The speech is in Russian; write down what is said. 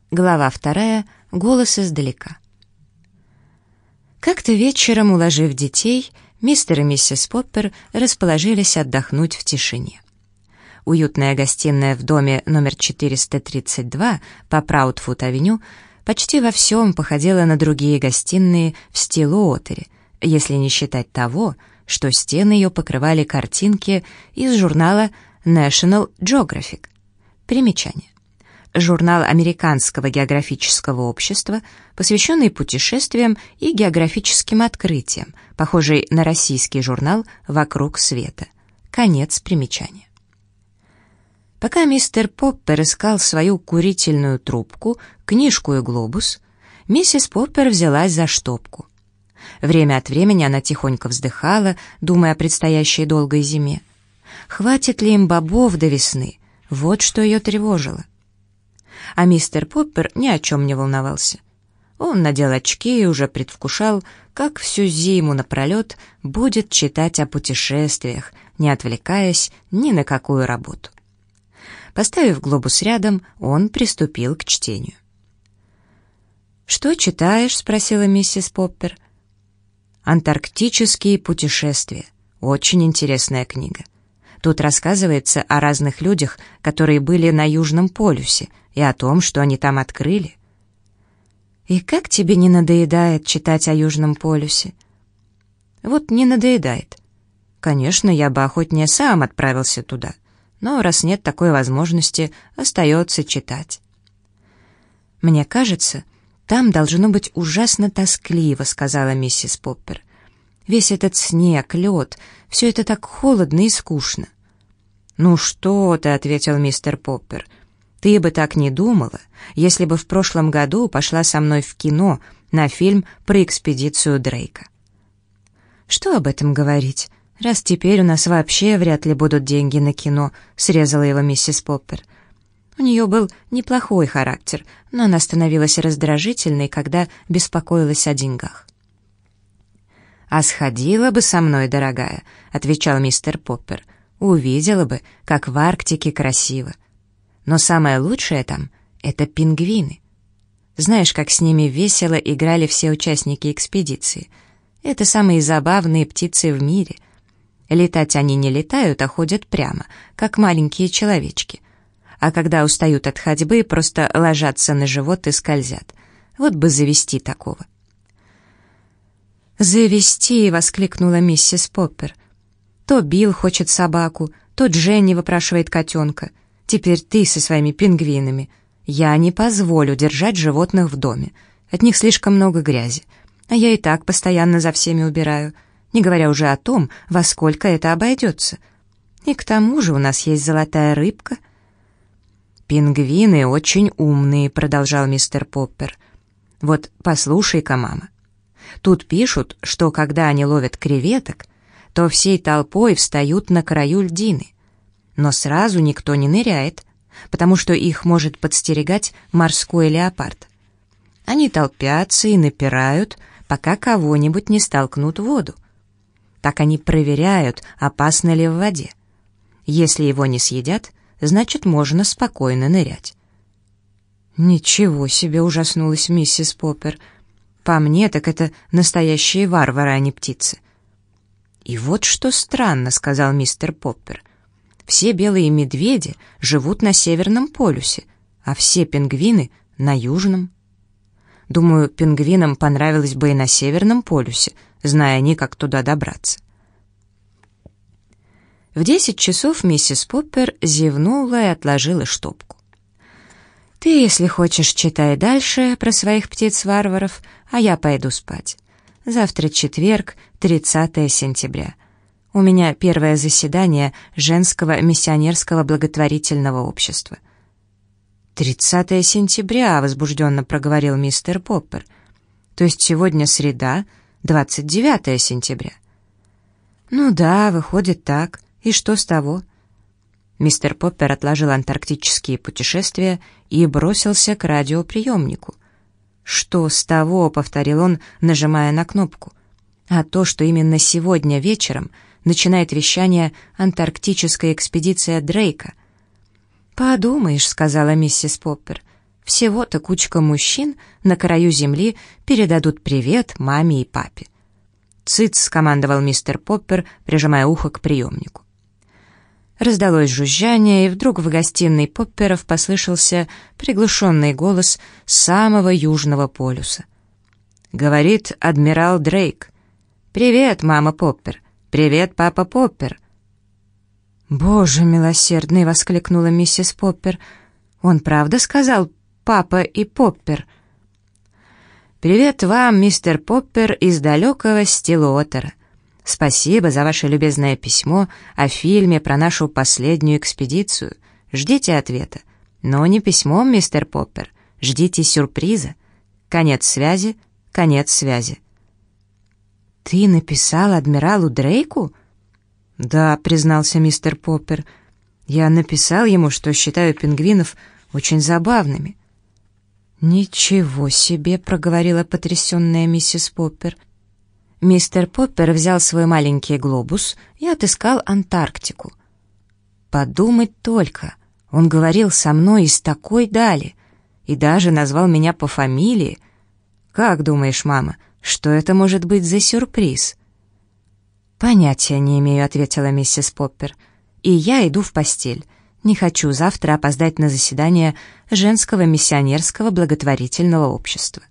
Глава 2. Голос издалека. Как-то вечером, уложив детей, мистер и миссис Поппер расположились отдохнуть в тишине. Уютная гостиная в доме номер 432 по Праудфуд-авеню почти во всем походила на другие гостиные в Стиллуотере, если не считать того, что стены ее покрывали картинки из журнала National Geographic. Примечание. Журнал Американского географического общества, посвященный путешествиям и географическим открытиям, похожий на российский журнал «Вокруг света». Конец примечания. Пока мистер Поппер искал свою курительную трубку, книжку и глобус, миссис Поппер взялась за штопку. Время от времени она тихонько вздыхала, думая о предстоящей долгой зиме. Хватит ли им бобов до весны? Вот что ее тревожило. А мистер Поппер ни о чем не волновался. Он надел очки и уже предвкушал, как всю зиму напролет будет читать о путешествиях, не отвлекаясь ни на какую работу. Поставив глобус рядом, он приступил к чтению. «Что читаешь?» — спросила миссис Поппер. «Антарктические путешествия. Очень интересная книга. Тут рассказывается о разных людях, которые были на Южном полюсе, и о том, что они там открыли». «И как тебе не надоедает читать о Южном полюсе?» «Вот не надоедает. Конечно, я бы охотнее сам отправился туда, но раз нет такой возможности, остается читать». «Мне кажется, там должно быть ужасно тоскливо», — сказала миссис Поппер. «Весь этот снег, лед, все это так холодно и скучно». «Ну что ты», — ответил мистер Поппер, — «ты бы так не думала, если бы в прошлом году пошла со мной в кино на фильм про экспедицию Дрейка». «Что об этом говорить, раз теперь у нас вообще вряд ли будут деньги на кино», — срезала его миссис Поппер. У нее был неплохой характер, но она становилась раздражительной, когда беспокоилась о деньгах. «А сходила бы со мной, дорогая», — отвечал мистер Поппер, — «увидела бы, как в Арктике красиво. Но самое лучшее там — это пингвины. Знаешь, как с ними весело играли все участники экспедиции? Это самые забавные птицы в мире. Летать они не летают, а ходят прямо, как маленькие человечки. А когда устают от ходьбы, просто ложатся на живот и скользят. Вот бы завести такого». «Завести!» — воскликнула миссис Поппер. «То Билл хочет собаку, то Дженни выпрашивает котенка. Теперь ты со своими пингвинами. Я не позволю держать животных в доме. От них слишком много грязи. А я и так постоянно за всеми убираю, не говоря уже о том, во сколько это обойдется. И к тому же у нас есть золотая рыбка». «Пингвины очень умные», — продолжал мистер Поппер. «Вот послушай-ка, мама. Тут пишут, что когда они ловят креветок, то всей толпой встают на краю льдины. Но сразу никто не ныряет, потому что их может подстерегать морской леопард. Они толпятся и напирают, пока кого-нибудь не столкнут в воду. Так они проверяют, опасно ли в воде. Если его не съедят, значит, можно спокойно нырять». «Ничего себе!» — ужаснулась миссис Поппер. «По мне, так это настоящие варвары, а не птицы». «И вот что странно», — сказал мистер Поппер. «Все белые медведи живут на Северном полюсе, а все пингвины — на Южном. Думаю, пингвинам понравилось бы и на Северном полюсе, зная они, как туда добраться». В 10 часов миссис Поппер зевнула и отложила штопку. «Ты, если хочешь, читай дальше про своих птиц-варваров, а я пойду спать. Завтра четверг, 30 сентября. У меня первое заседание женского миссионерского благотворительного общества». «30 сентября», — возбужденно проговорил мистер Поппер. «То есть сегодня среда, 29 сентября». «Ну да, выходит так. И что с того?» Мистер Поппер отложил антарктические путешествия и бросился к радиоприемнику. «Что с того?» — повторил он, нажимая на кнопку. «А то, что именно сегодня вечером начинает вещание антарктическая экспедиция Дрейка». «Подумаешь», — сказала миссис Поппер, Всего-то кучка мужчин на краю земли передадут привет маме и папе. «Цыц!» — скомандовал мистер Поппер, прижимая ухо к приемнику. Раздалось жужжание, и вдруг в гостиной Попперов послышался приглушенный голос с самого южного полюса. Говорит адмирал Дрейк. «Привет, мама Поппер! Привет, папа Поппер!» «Боже милосердный!» — воскликнула миссис Поппер. «Он правда сказал папа и Поппер?» «Привет вам, мистер Поппер, из далекого Стиллуотера. Спасибо за ваше любезное письмо о фильме про нашу последнюю экспедицию. Ждите ответа. Но не письмом, мистер Поппер. Ждите сюрприза. Конец связи, конец связи». «Ты написал адмиралу Дрейку?» «Да», — признался мистер Поппер. «Я написал ему, что считаю пингвинов очень забавными». «Ничего себе!» — проговорила потрясенная миссис Поппер. Мистер Поппер взял свой маленький глобус и отыскал Антарктику. «Подумать только! Он говорил со мной из такой дали и даже назвал меня по фамилии. Как думаешь, мама, что это может быть за сюрприз?» «Понятия не имею», — ответила миссис Поппер. «И я иду в постель. Не хочу завтра опоздать на заседание Женского миссионерского благотворительного общества».